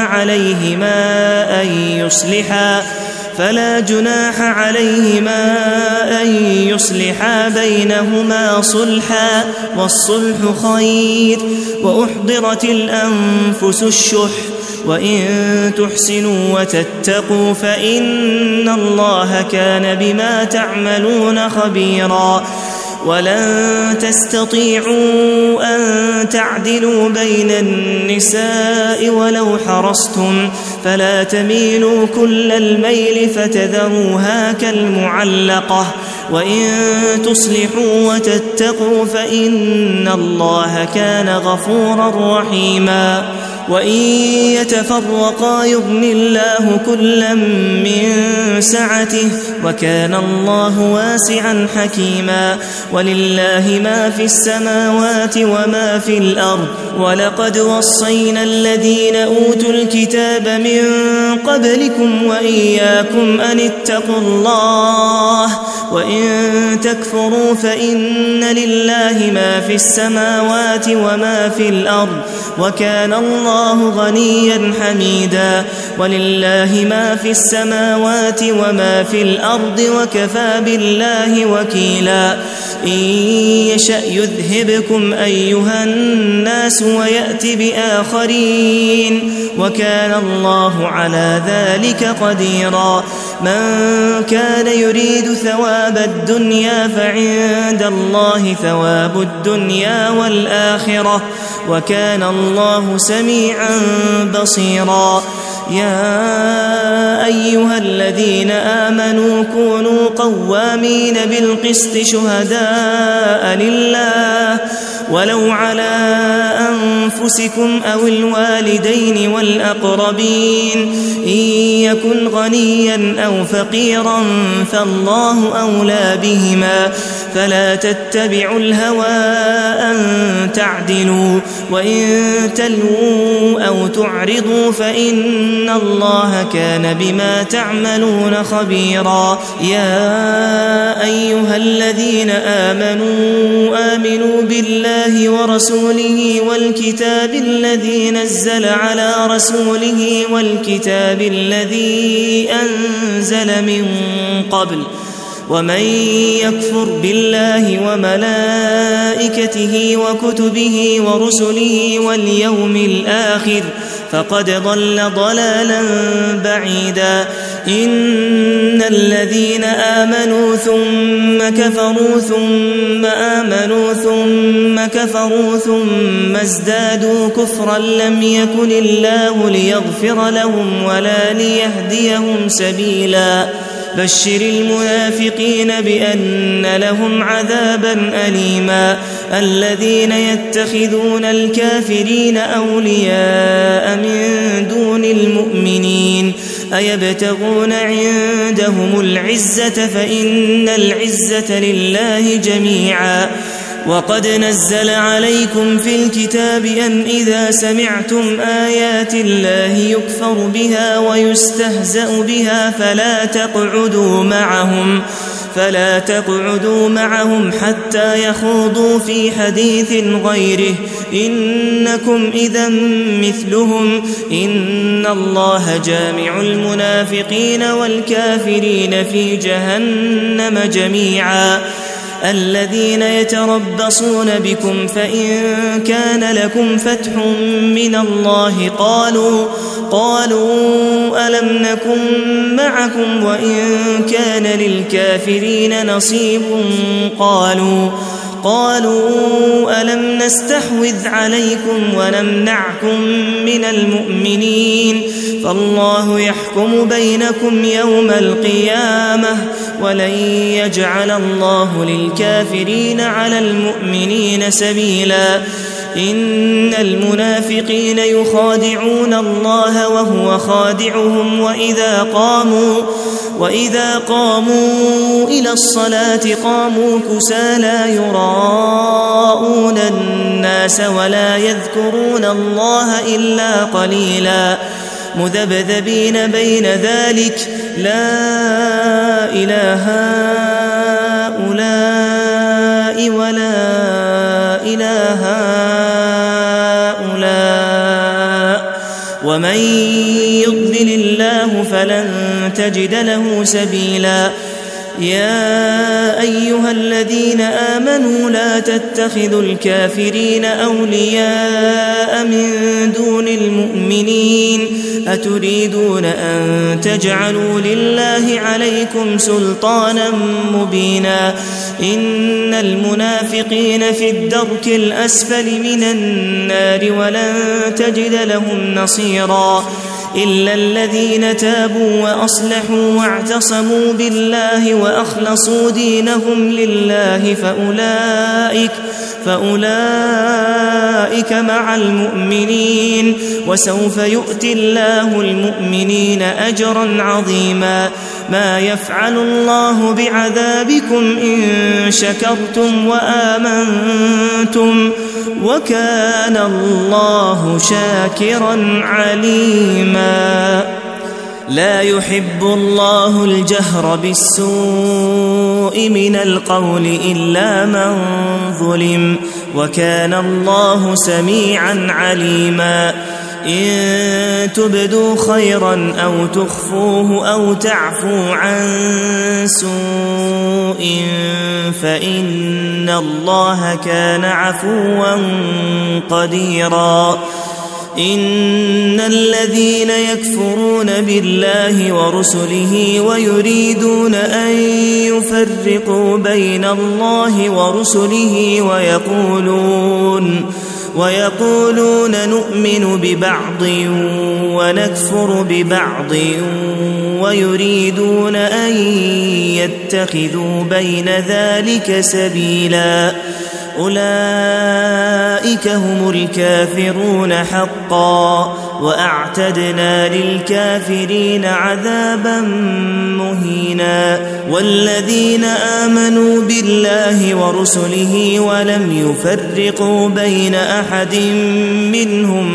عليهما أن يصلحا بينهما صلحا والصلح خير وأحضرت الأنفس الشح وإن تحسنوا وتتقوا فإن الله كان بما تعملون خبيرا ولن تستطيعوا أن تعدلوا بين النساء ولو حرصتم فلا تميلوا كل الميل فتذروها كالمعلقة وإن تصلحوا وتتقوا فإن الله كان غفورا رحيما وإن يتفرقا يغن الله كلا من سعته وكان الله واسعا حكيما ولله ما في السماوات وما في الأرض ولقد وصينا الذين أوتوا الكتاب من قبلكم وإياكم أن اتقوا الله وإن تكفروا فإن لله ما في السماوات وما في الأرض وكان الله غنيا حميدا ولله ما في السماوات وما في الأرض وكفى بالله وكيلا إن يشأ يذهبكم أيها الناس ويأت بآخرين وكان الله على ذلك قديرا من كان يريد ثواب الدنيا فعند الله ثواب الدنيا والآخرة وكان الله سميعا بصيرا يا أيها الذين آمنوا كونوا قوامين بالقسط شهداء لله ولو على أنفسكم أو الوالدين والأقربين إن يكن غنيا أو فقيرا فالله أولى بهما فلا تتبعوا الهوى أن تعدلوا وإن تلووا أو تعرضوا فإن الله كان بما تعملون خبيرا يا أيها الذين آمنوا بالله ورسوله والكتاب الذي نزل على رسوله والكتاب الذي أنزل من قبل ومن يكفر بالله وملائكته وكتبه ورسله واليوم الآخر فقد ضل ضلالا بعيدا إن الذين آمنوا ثم كفروا ثم آمنوا ثم كفروا ثم ازدادوا كفرا لم يكن الله ليغفر لهم ولا ليهديهم سبيلا بشر المنافقين بأن لهم عذابا أليما الذين يتخذون الكافرين أولياء من دون المؤمنين أيبتغون عندهم العزة فإن العزة لله جميعا وقد نزل عليكم في الكتاب أن إذا سمعتم آيات الله يكفر بها ويستهزأ بها فلا تقعدوا معهم حتى يخوضوا في حديث غيره إنكم إذا مثلهم إن الله جامع المنافقين والكافرين في جهنم جميعا الذين يتربصون بكم فإن كان لكم فتح من الله قالوا ألم نكن معكم وإن كان للكافرين نصيب قالوا ألم نستحوذ عليكم ونمنعكم من المؤمنين فالله يحكم بينكم يوم القيامة ولن يجعل الله للكافرين على المؤمنين سبيلا إن المنافقين يخادعون الله وهو خادعهم وإذا قاموا إلى الصلاة قاموا كسالى يراءون الناس ولا يذكرون الله إلا قليلا مذبذبين بين ذلك لا إله هؤلاء ولا إله هؤلاء ومن يضلل الله فلن تجد له سبيلا يا أيها الذين آمنوا لا تتخذوا الكافرين أولياء من دون المؤمنين أتريدون أن تجعلوا لله عليكم سلطانا مبينا إن المنافقين في الدرك الأسفل من النار ولن تجد لهم نصيرا إلا الذين تابوا وأصلحوا واعتصموا بالله وأخلصوا دينهم لله فأولئك مع المؤمنين وسوف يؤتي الله المؤمنين أجرا عظيما. ما يفعل الله بعذابكم إن شكرتم وآمنتم وكان الله شاكرا عليما. لا يحب الله الجهر بالسوء من القول إلا من ظلم وكان الله سميعا عليما. إن تبدوا خيرا أو تخفوه أو تعفوا عن سوء فإن الله كان عفوا قديرا. إن الذين يكفرون بالله ورسله ويريدون أن يفرقوا بين الله ورسله ويقولون نؤمن ببعض ونكفر ببعض ويريدون أن يتخذوا بين ذلك سبيلا أولئك هم الكافرون حقا وأعتدنا للكافرين عذابا مهينا. والذين آمنوا بالله ورسله ولم يفرقوا بين أحد منهم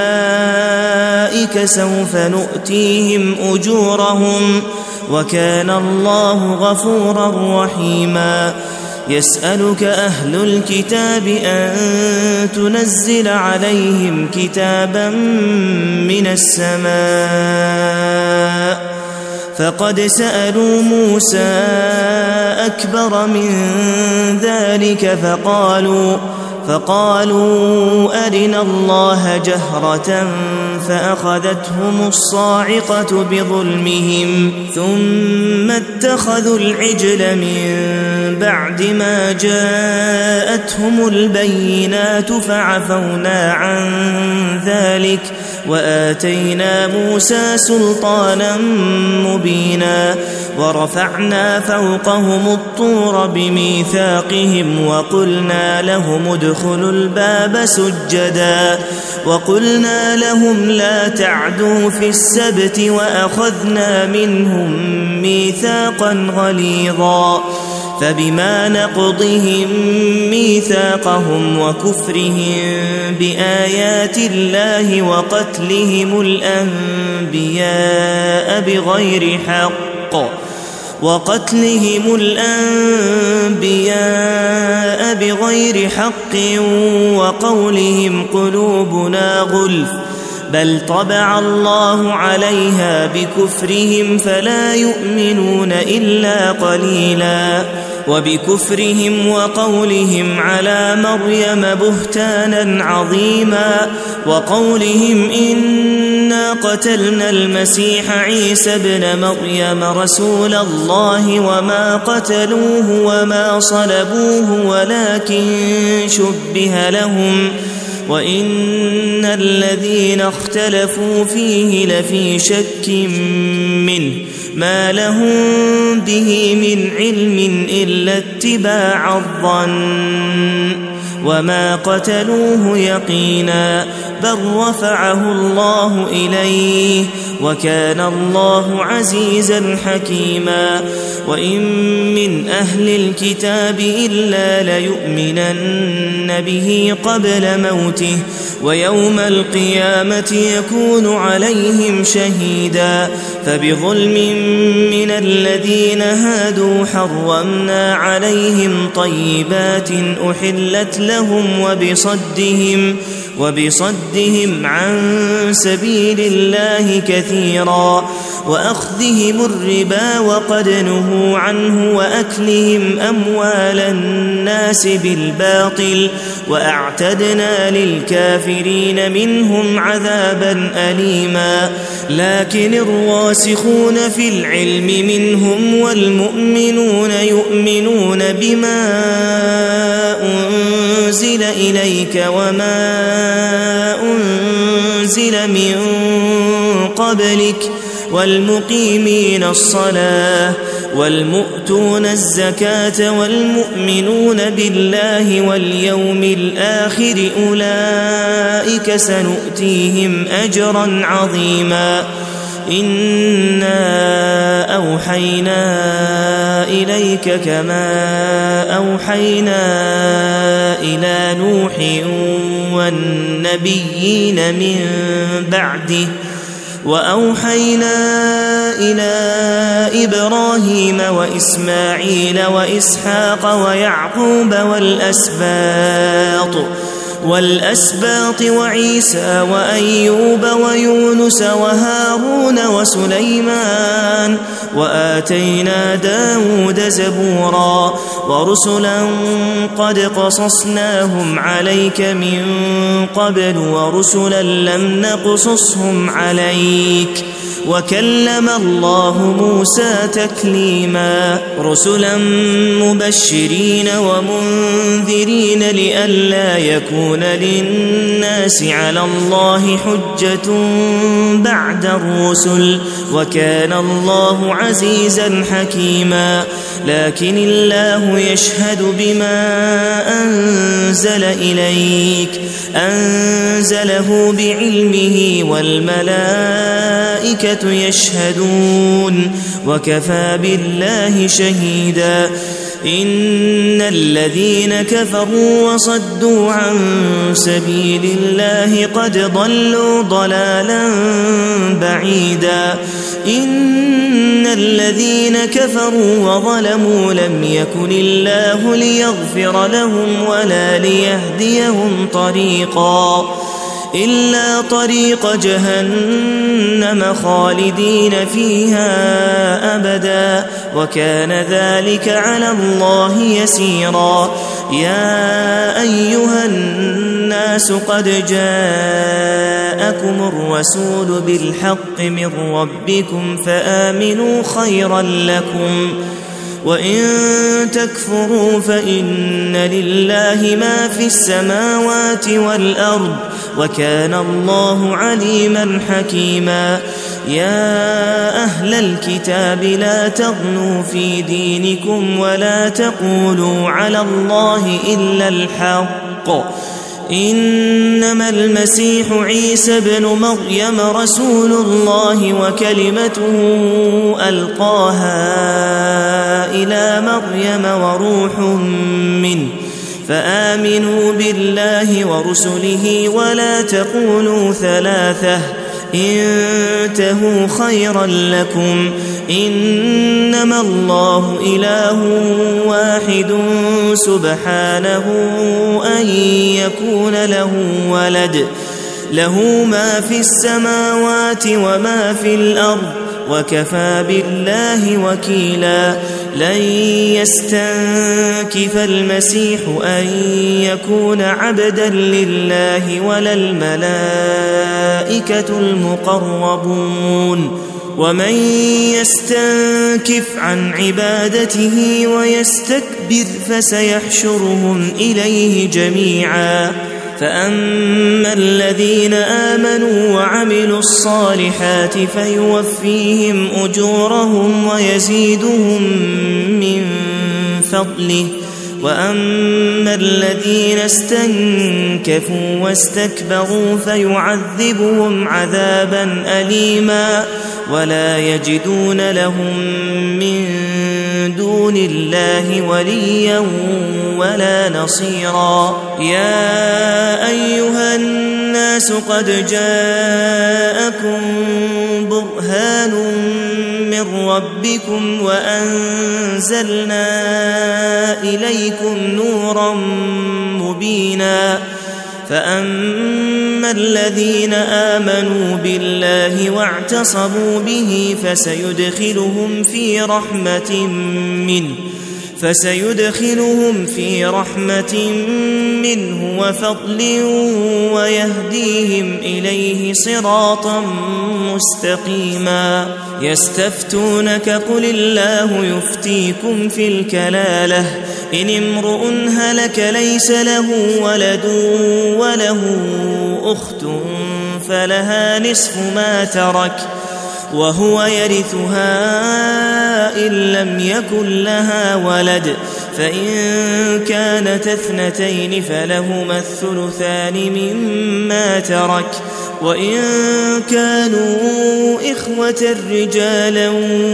أولئك سوف نؤتيهم أجورهم وكان الله غفورا رحيما. يسألك أهل الكتاب أن تنزل عليهم كتابا من السماء فقد سألوا موسى أكبر من ذلك فقالوا أرنا الله جهرة فأخذتهم الصاعقة بظلمهم ثم اتخذوا العجل من بعد ما جاءتهم البينات فعفونا عن ذلك وآتينا موسى سلطانا مبينا. ورفعنا فوقهم الطور بميثاقهم وقلنا لهم ادخلوا الباب سجدا وقلنا لهم لا تعدوا في السبت وأخذنا منهم ميثاقا غليظا. فبما نقضهم ميثاقهم وكفرهم بآيات الله وقتلهم الأنبياء بغير حق وقولهم قلوبنا غلف بل طبع الله عليها بكفرهم فلا يؤمنون إلا قليلا. وبكفرهم وقولهم على مريم بهتانا عظيما وقولهم إنا قتلنا المسيح عيسى ابن مريم رسول الله وما قتلوه وما صلبوه ولكن شبه لهم وإن الذين اختلفوا فيه لفي شك منه ما لهم به من علم إلا اتباع الظن وما قتلوه يقينا بل رفعه الله إليه وكان الله عزيزا حكيما. وإن من أهل الكتاب إلا ليؤمنن به قبل موته ويوم القيامة يكون عليهم شهيدا. فبظلم من الذين هادوا حرمنا عليهم طيبات أحلت لهم وبصدهم عن سبيل الله كثيرا وأخذهم الربا وقد نهوا عنه وأكلهم أموال الناس بالباطل وأعتدنا للكافرين منهم عذابا أليما. لكن الراسخون في العلم منهم والمؤمنون يؤمنون بما أنزل إليك وما أنزل من قبلك والمقيمين الصلاة والمؤتون الزكاة والمؤمنون بالله واليوم الآخر أولئك سنؤتيهم أجرا عظيما إنا أوحينا إليك كما أوحينا إلى نوح والنبيين من بعده وأوحينا إلى إبراهيم وإسماعيل وإسحاق ويعقوب والأسباط وعيسى وأيوب ويونس وهارون وسليمان وآتينا داود زبورا ورسلا قد قصصناهم عليك من قبل ورسلا لم نقصصهم عليك وكلم الله موسى تكليما رسلا مبشرين ومنذرين لئلا يكون للناس على الله حجة بعد الرسل وكان الله عزيزا حكيما لكن الله يشهد بما أنزل إليك أنزله بعلمه والملائكة يشهدون وكفى بالله شهيدا إن الذين كفروا وصدوا عن سبيل الله قد ضلوا ضلالا بعيدا إن الذين كفروا وظلموا لم يكن الله ليغفر لهم ولا ليهديهم طريقا إلا طريق جهنم خالدين فيها أبدا وكان ذلك على الله يسيرا يا أيها الناس قد جاءكم الرسول بالحق من ربكم فآمنوا خيرا لكم وإن تكفروا فإن لله ما في السماوات والأرض وكان الله عليما حكيما يا أهل الكتاب لا تغلوا في دينكم ولا تقولوا على الله إلا الحق إنما المسيح عيسى ابن مريم رسول الله وكلمته ألقاها إلى مريم وروح منه فآمنوا بالله ورسله ولا تقولوا ثلاثة انتهوا خيرا لكم إنما الله إله واحد سبحانه أن يكون له ولد له ما في السماوات وما في الأرض وكفى بالله وكيلا لن يستنكف المسيح أن يكون عبدا لله ولا الملائكة المقربون ومن يستنكف عن عبادته ويستكبر فسيحشرهم إليه جميعا فأما الذين آمنوا وعملوا الصالحات فيوفيهم أجورهم ويزيدهم من فضله وأما الذين استنكفوا واستكبروا فيعذبهم عذابا أليما ولا يجدون لهم من دون الله وليا ولا نصيرا يا أيها الناس قد جاءكم برهان من ربكم وأنزلنا إليكم نورا مبينا فأما الذين آمنوا بالله واعتصموا به فسيدخلهم في رحمة منه وفضل ويهديهم إليه صراطا مستقيما يستفتونك قل الله يفتيكم في الكلالة إن امرؤ هلك ليس له ولد وله أخت فلها نصف ما ترك وهو يرثها إن لم يكن لها ولد فإن كانت اثنتين فلهما الثلثان مما ترك وإن كانوا إخوة رجالا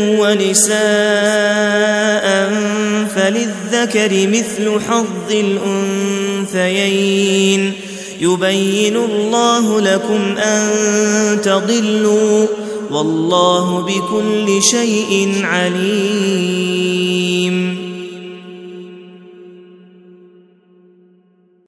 ونساء فللذكر مثل حظ الأنثيين يبين الله لكم أن تضلوا والله بكل شيء عليم